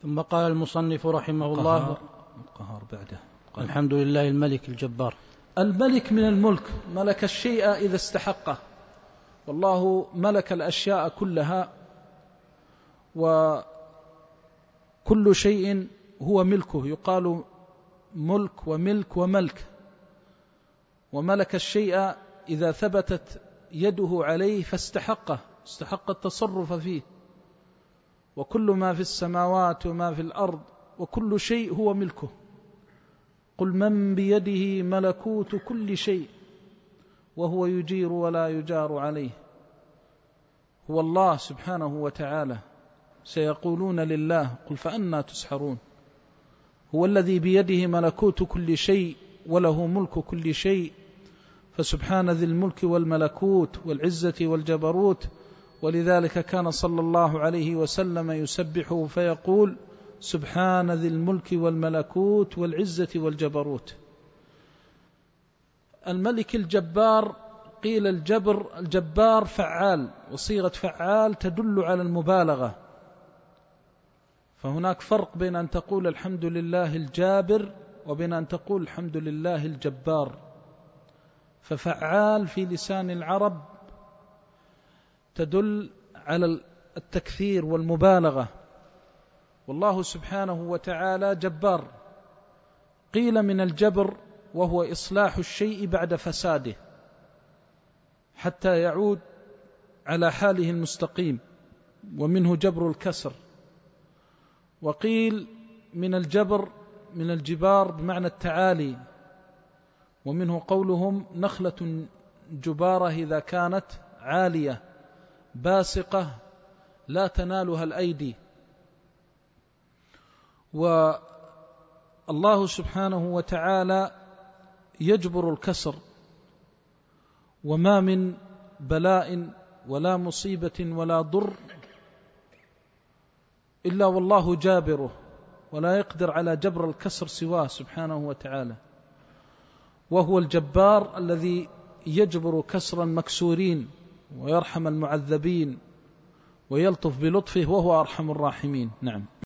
ثم قال المصنف رحمه الله القهار بعده. الحمد لله الملك الجبار. الملك من الملك، ملك الشيء إذا استحقه، والله ملك الأشياء كلها، وكل شيء هو ملكه، يقال ملك وملك وملك. وملك الشيء إذا ثبتت يده عليه فاستحقه، استحق التصرف فيه. وكل ما في السماوات وما في الأرض وكل شيء هو ملكه. قل من بيده ملكوت كل شيء وهو يجير ولا يجار عليه. هو الله سبحانه وتعالى. سيقولون لله قل فأنى تسحرون. هو الذي بيده ملكوت كل شيء وله ملك كل شيء، فسبحان ذي الملك والملكوت والعزة والجبروت. ولذلك كان صلى الله عليه وسلم يسبحه فيقول سبحان ذي الملك والملكوت والعزة والجبروت. الملك الجبار، قيل الجبار فعال، وصيغة فعال تدل على المبالغة. فهناك فرق بين أن تقول الحمد لله الجابر وبين أن تقول الحمد لله الجبار. ففعال في لسان العرب تدل على التكثير والمبالغة، والله سبحانه وتعالى جبار. قيل من الجبر وهو إصلاح الشيء بعد فساده حتى يعود على حاله المستقيم، ومنه جبر الكسر. وقيل من الجبر من الجبار بمعنى التعالي، ومنه قولهم نخلة جبارة إذا كانت عالية باسقة لا تنالها الأيدي. والله سبحانه وتعالى يجبر الكسر، وما من بلاء ولا مصيبة ولا ضر إلا والله جابره، ولا يقدر على جبر الكسر سواه سبحانه وتعالى. وهو الجبار الذي يجبر كسر المكسورين ويرحم المعذبين ويلطف بلطفه، وهو أرحم الراحمين. نعم.